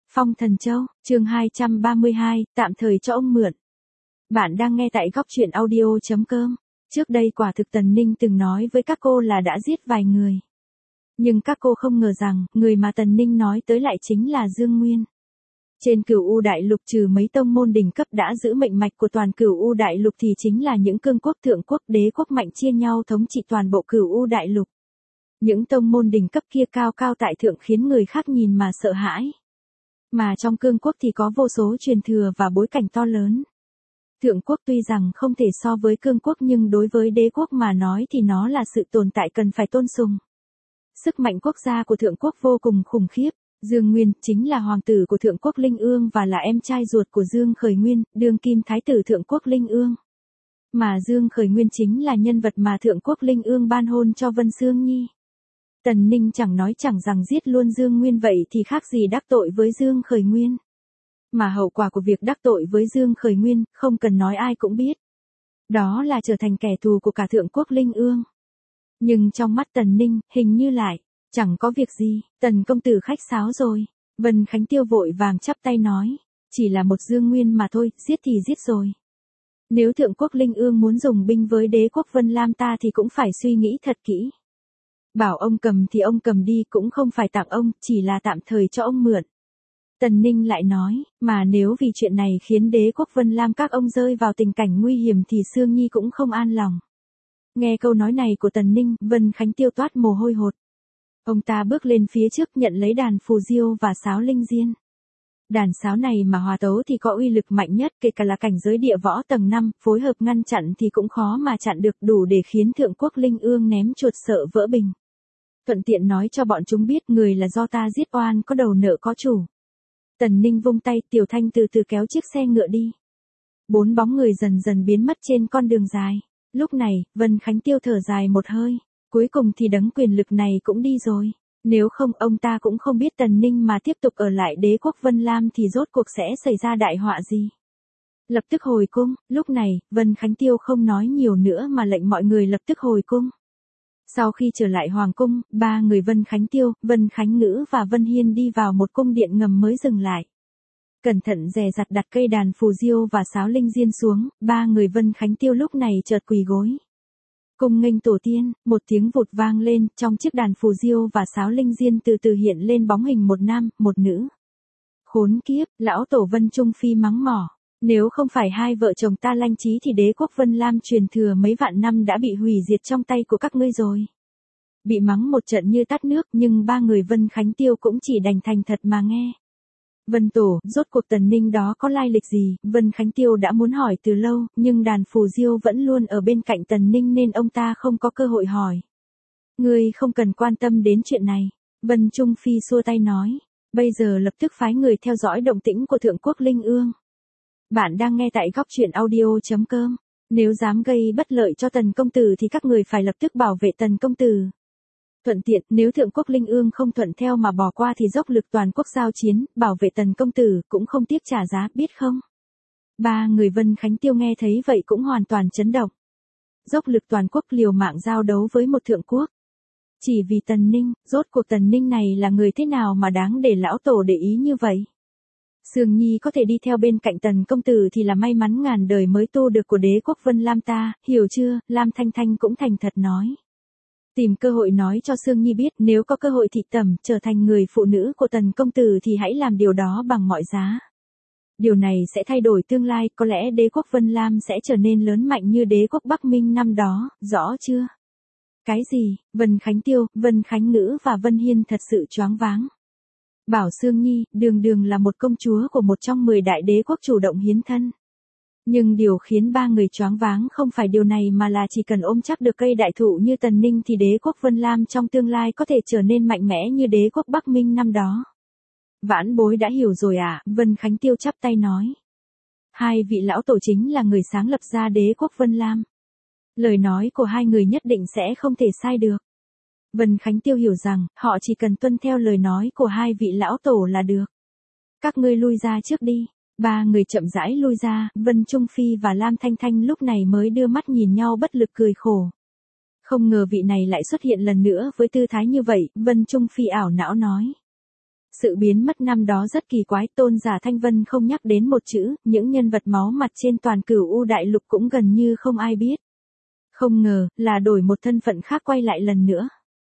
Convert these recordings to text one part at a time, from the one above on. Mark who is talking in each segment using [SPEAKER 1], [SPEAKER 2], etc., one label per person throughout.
[SPEAKER 1] Phong Thần Châu, chương 232, tạm thời cho ông mượn. Bạn đang nghe tại góc truyện audio.com. Trước đây quả thực Tần Ninh từng nói với các cô là đã giết vài người. Nhưng các cô không ngờ rằng, người mà Tần Ninh nói tới lại chính là Dương Nguyên. Trên Cửu U Đại Lục trừ mấy tông môn đỉnh cấp đã giữ mệnh mạch của toàn Cửu U Đại Lục thì chính là những cương quốc thượng quốc đế quốc mạnh chia nhau thống trị toàn bộ Cửu U Đại Lục. Những tông môn đỉnh cấp kia cao cao tại thượng khiến người khác nhìn mà sợ hãi. Mà trong cương quốc thì có vô số truyền thừa và bối cảnh to lớn. Thượng quốc tuy rằng không thể so với cương quốc nhưng đối với đế quốc mà nói thì nó là sự tồn tại cần phải tôn sùng. Sức mạnh quốc gia của thượng quốc vô cùng khủng khiếp. Dương Nguyên chính là hoàng tử của thượng quốc Linh Ương và là em trai ruột của Dương Khởi Nguyên, đương kim thái tử thượng quốc Linh Ương. Mà Dương Khởi Nguyên chính là nhân vật mà thượng quốc Linh Ương ban hôn cho Vân Sương Nhi. Tần Ninh chẳng nói chẳng rằng giết luôn Dương Nguyên vậy thì khác gì đắc tội với Dương Khởi Nguyên. Mà hậu quả của việc đắc tội với Dương Khởi Nguyên, không cần nói ai cũng biết. Đó là trở thành kẻ thù của cả thượng quốc Linh Ương. Nhưng trong mắt Tần Ninh, hình như lại, chẳng có việc gì, Tần công tử khách sáo rồi. Vân Khánh Tiêu vội vàng chắp tay nói, chỉ là một Dương Nguyên mà thôi, giết thì giết rồi. Nếu thượng quốc Linh Ương muốn dùng binh với đế quốc Vân Lam ta thì cũng phải suy nghĩ thật kỹ. Bảo ông cầm thì ông cầm đi, cũng không phải tặng ông, chỉ là tạm thời cho ông mượn. Tần Ninh lại nói, mà nếu vì chuyện này khiến đế quốc Vân Lam các ông rơi vào tình cảnh nguy hiểm thì Sương Nhi cũng không an lòng. Nghe câu nói này của Tần Ninh, Vân Khánh Tiêu toát mồ hôi hột. Ông ta bước lên phía trước nhận lấy đàn phù diêu và sáo linh diên. Đàn sáo này mà hòa tấu thì có uy lực mạnh nhất, kể cả là cảnh giới địa võ tầng 5, phối hợp ngăn chặn thì cũng khó mà chặn được, đủ để khiến thượng quốc Linh Ương ném chuột sợ vỡ bình. Thuận tiện nói cho bọn chúng biết người là do ta giết, oan có đầu nợ có chủ. Tần Ninh vung tay, Tiểu Thanh từ từ kéo chiếc xe ngựa đi. 4 bóng người dần dần biến mất trên con đường dài. Lúc này, Vân Khánh Tiêu thở dài một hơi. Cuối cùng thì đấng quyền lực này cũng đi rồi. Nếu không ông ta cũng không biết Tần Ninh mà tiếp tục ở lại đế quốc Vân Lam thì rốt cuộc sẽ xảy ra đại họa gì. Lập tức hồi cung. Lúc này, Vân Khánh Tiêu không nói nhiều nữa mà lệnh mọi người lập tức hồi cung. Sau khi trở lại hoàng cung, 3 người Vân Khánh Tiêu, Vân Khánh Ngữ và Vân Hiên đi vào một cung điện ngầm mới dừng lại. Cẩn thận dè dặt đặt cây đàn phù diêu và sáo linh diên xuống, 3 người Vân Khánh Tiêu lúc này chợt quỳ gối. Cung nghênh tổ tiên, một tiếng vụt vang lên, trong chiếc đàn phù diêu và sáo linh diên từ từ hiện lên bóng hình một nam, một nữ. Khốn kiếp, lão tổ Vân Trung Phi mắng mỏ. Nếu không phải hai vợ chồng ta lanh trí thì đế quốc Vân Lam truyền thừa mấy vạn năm đã bị hủy diệt trong tay của các ngươi rồi. Bị mắng một trận như tát nước nhưng 3 người Vân Khánh Tiêu cũng chỉ đành thành thật mà nghe. Vân Tổ, rốt cuộc Tần Ninh đó có lai lịch gì? Vân Khánh Tiêu đã muốn hỏi từ lâu, nhưng đàn phù diêu vẫn luôn ở bên cạnh Tần Ninh nên ông ta không có cơ hội hỏi. Ngươi không cần quan tâm đến chuyện này. Vân Trung Phi xua tay nói. Bây giờ lập tức phái người theo dõi động tĩnh của thượng quốc Linh Ương. Bạn đang nghe tại góc truyện audio.com. Nếu dám gây bất lợi cho Tần công tử thì các người phải lập tức bảo vệ Tần công tử. Thuận tiện, nếu thượng quốc Linh Ương không thuận theo mà bỏ qua thì dốc lực toàn quốc giao chiến, bảo vệ Tần công tử, cũng không tiếc trả giá, biết không? 3 người Vân Khánh Tiêu nghe thấy vậy cũng hoàn toàn chấn động. Dốc lực toàn quốc liều mạng giao đấu với một thượng quốc. Chỉ vì Tần Ninh, rốt cuộc Tần Ninh này là người thế nào mà đáng để lão tổ để ý như vậy? Sương Nhi có thể đi theo bên cạnh Tần công tử thì là may mắn ngàn đời mới tu được của đế quốc Vân Lam ta, hiểu chưa? Lam Thanh Thanh cũng thành thật nói. Tìm cơ hội nói cho Sương Nhi biết, nếu có cơ hội thị tẩm trở thành người phụ nữ của Tần công tử thì hãy làm điều đó bằng mọi giá. Điều này sẽ thay đổi tương lai, có lẽ đế quốc Vân Lam sẽ trở nên lớn mạnh như đế quốc Bắc Minh năm đó, rõ chưa? Cái gì? Vân Khánh Tiêu, Vân Khánh Ngữ và Vân Hiên thật sự choáng váng. Bảo Sương Nhi, đường đường là một công chúa của một trong 10 đại đế quốc chủ động hiến thân. Nhưng điều khiến 3 người choáng váng không phải điều này mà là chỉ cần ôm chắc được cây đại thụ như Tần Ninh thì đế quốc Vân Lam trong tương lai có thể trở nên mạnh mẽ như đế quốc Bắc Minh năm đó. Vãn bối đã hiểu rồi à? Vân Khánh Tiêu chắp tay nói. 2 vị lão tổ chính là người sáng lập ra đế quốc Vân Lam. Lời nói của 2 người nhất định sẽ không thể sai được. Vân Khánh Tiêu hiểu rằng, họ chỉ cần tuân theo lời nói của 2 vị lão tổ là được. Các ngươi lui ra trước đi. 3 người chậm rãi lui ra, Vân Trung Phi và Lam Thanh Thanh lúc này mới đưa mắt nhìn nhau bất lực cười khổ. Không ngờ vị này lại xuất hiện lần nữa với tư thái như vậy, Vân Trung Phi ảo não nói. Sự biến mất năm đó rất kỳ quái, Tôn giả Thanh Vân không nhắc đến một chữ, những nhân vật máu mặt trên toàn Cửu U đại lục cũng gần như không ai biết. Không ngờ, là đổi một thân phận khác quay lại lần nữa.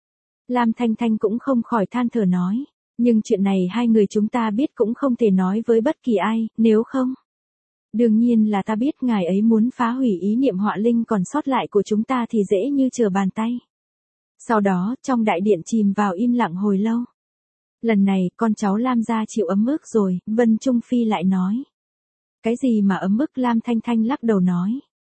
[SPEAKER 1] Lam Thanh Thanh cũng không khỏi than thở nói, nhưng chuyện này hai người chúng ta biết cũng không thể nói với bất kỳ ai, nếu không. Đương nhiên là ta biết ngài ấy muốn phá hủy ý niệm họa linh còn sót lại của chúng ta thì dễ như trở bàn tay. Sau đó, trong đại điện chìm vào im lặng hồi lâu. Lần này, con cháu Lam gia chịu ấm ức rồi, Vân Trung Phi lại nói. Cái gì mà ấm ức? Lam Thanh Thanh lắc đầu nói.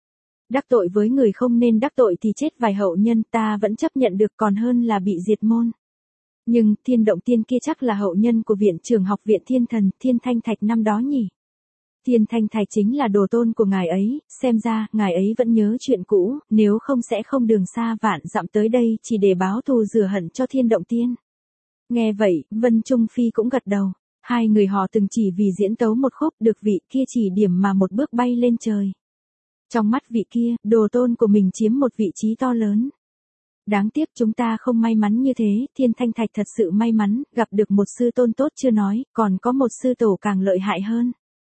[SPEAKER 1] Đắc tội với người không nên đắc tội thì chết vài hậu nhân ta vẫn chấp nhận được còn hơn là bị diệt môn. Nhưng, Thiên Động Tiên kia chắc là hậu nhân của viện trưởng học viện Thiên Thần, Thiên Thanh Thạch năm đó nhỉ? Thiên Thanh Thạch chính là đồ tôn của ngài ấy, xem ra, ngài ấy vẫn nhớ chuyện cũ, nếu không sẽ không đường xa vạn dặm tới đây chỉ để báo thù rửa hận cho Thiên Động Tiên. Nghe vậy, Vân Trung Phi cũng gật đầu. Hai người họ từng chỉ vì diễn tấu một khúc được vị kia chỉ điểm mà một bước bay lên trời. Trong mắt vị kia, đồ tôn của mình chiếm một vị trí to lớn. Đáng tiếc chúng ta không may mắn như thế, Thiên Thanh Thạch thật sự may mắn, gặp được một sư tôn tốt chưa nói, còn có một sư tổ càng lợi hại hơn.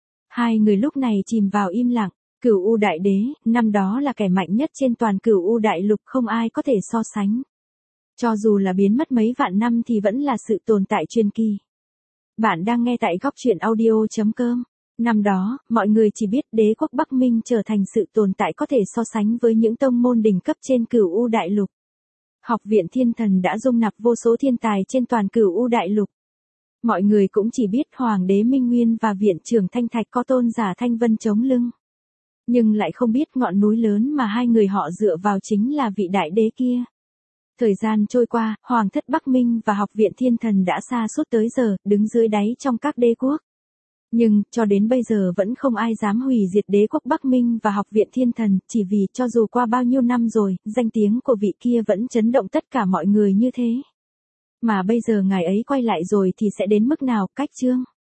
[SPEAKER 1] Hai người lúc này chìm vào im lặng, Cửu U Đại Đế, năm đó là kẻ mạnh nhất trên toàn Cửu U Đại Lục không ai có thể so sánh. Cho dù là biến mất mấy vạn năm thì vẫn là sự tồn tại truyền kỳ. Bạn đang nghe tại góc truyện audio.com. Năm đó, mọi người chỉ biết đế quốc Bắc Minh trở thành sự tồn tại có thể so sánh với những tông môn đỉnh cấp trên Cửu U Đại Lục. Học viện Thiên Thần đã dung nạp vô số thiên tài trên toàn Cửu U Đại Lục. Mọi người cũng chỉ biết Hoàng đế Minh Nguyên và viện trưởng Thanh Thạch có tôn giả Thanh Vân chống lưng. Nhưng lại không biết ngọn núi lớn mà hai người họ dựa vào chính là vị đại đế kia. Thời gian trôi qua, Hoàng thất Bắc Minh và Học viện Thiên Thần đã xa suốt tới giờ, đứng dưới đáy trong các đế quốc. Nhưng, cho đến bây giờ vẫn không ai dám hủy diệt đế quốc Bắc Minh và Học viện Thiên Thần, chỉ vì cho dù qua bao nhiêu năm rồi, danh tiếng của vị kia vẫn chấn động tất cả mọi người như thế. Mà bây giờ ngài ấy quay lại rồi thì sẽ đến mức nào? Cách chương